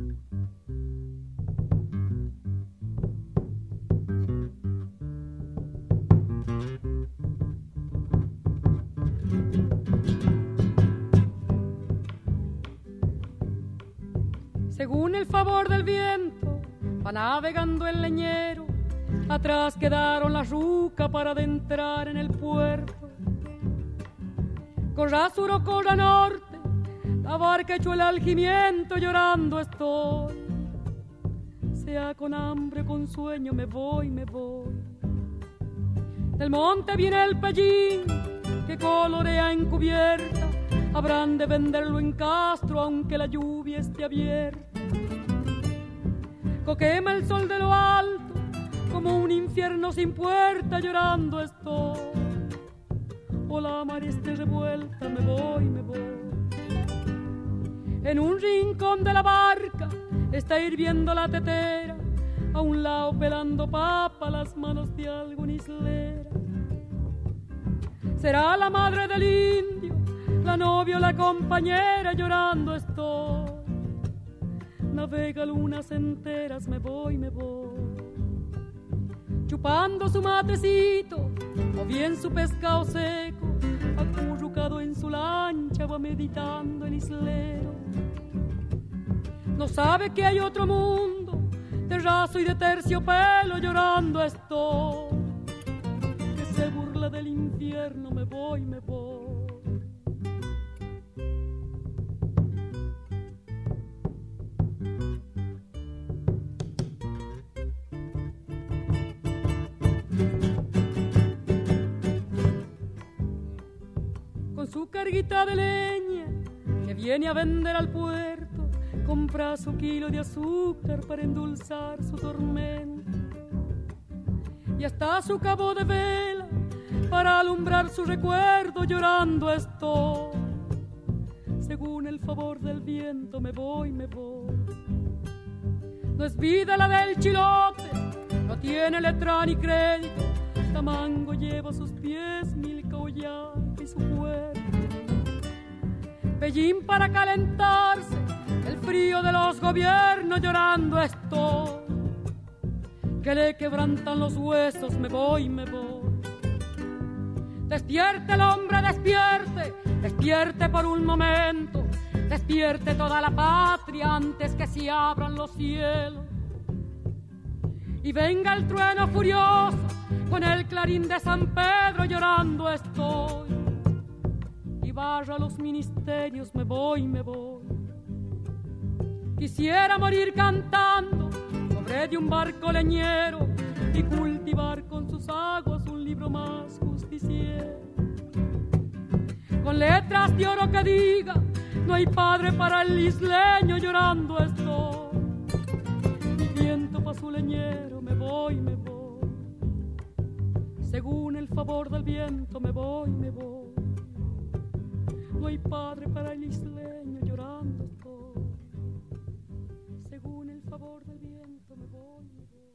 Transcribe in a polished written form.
Según el favor del viento va navegando el leñero, atrás quedaron la ruca para adentrar en el puerto. Corra sur o corra norte, la barca echó el algimiento, llorando estoy. Sea con hambre o con sueño, me voy, me voy. Del monte viene el pellín que colorea en cubierta, habrán de venderlo en Castro aunque la lluvia esté abierta. Coquema el sol de lo alto como un infierno sin puerta, llorando estoy. O la mar esté revuelta, me voy, me voy. En un rincón de la barca está hirviendo la tetera, a un lado pelando papa las manos de algún islera. Será la madre del indio, la novia o la compañera, llorando estoy. Navega lunas enteras, me voy, me voy. Chupando su matecito o bien su pescado seco, acurrucado en su lancha va meditando el islero. No sabe que hay otro mundo de raso y de terciopelo, llorando estoy. Que se burla del infierno, me voy, me voy. Con su carguita de leña que viene a vender al puerto, compra su kilo de azúcar para endulzar su tormento. Y hasta su cabo de vela para alumbrar su recuerdo, llorando estoy. Según el favor del viento, me voy, me voy. No es vida la del chilote, no tiene letra ni crédito. Tamango lleva a sus pies Milka Ollanta y su cuerpo. Pellín para calentarse el frío de los gobiernos, llorando estoy. Que le quebrantan los huesos, me voy, me voy. Despierte el hombre, despierte, despierte por un momento. Despierte toda la patria antes que se abran los cielos. Y venga el trueno furioso con el clarín de San Pedro, llorando estoy. Y vaya a los ministerios, me voy, me voy. Quisiera morir cantando sobre de un barco leñero y cultivar con sus aguas un libro más justiciero. Con letras de oro que diga, no hay padre para el isleño, llorando estoy. Mi viento pa' su leñero, me voy, me voy. Según el favor del viento, me voy, me voy. No hay padre para el isleño, llorando estoy. Según el favor del viento, me voy, me voy.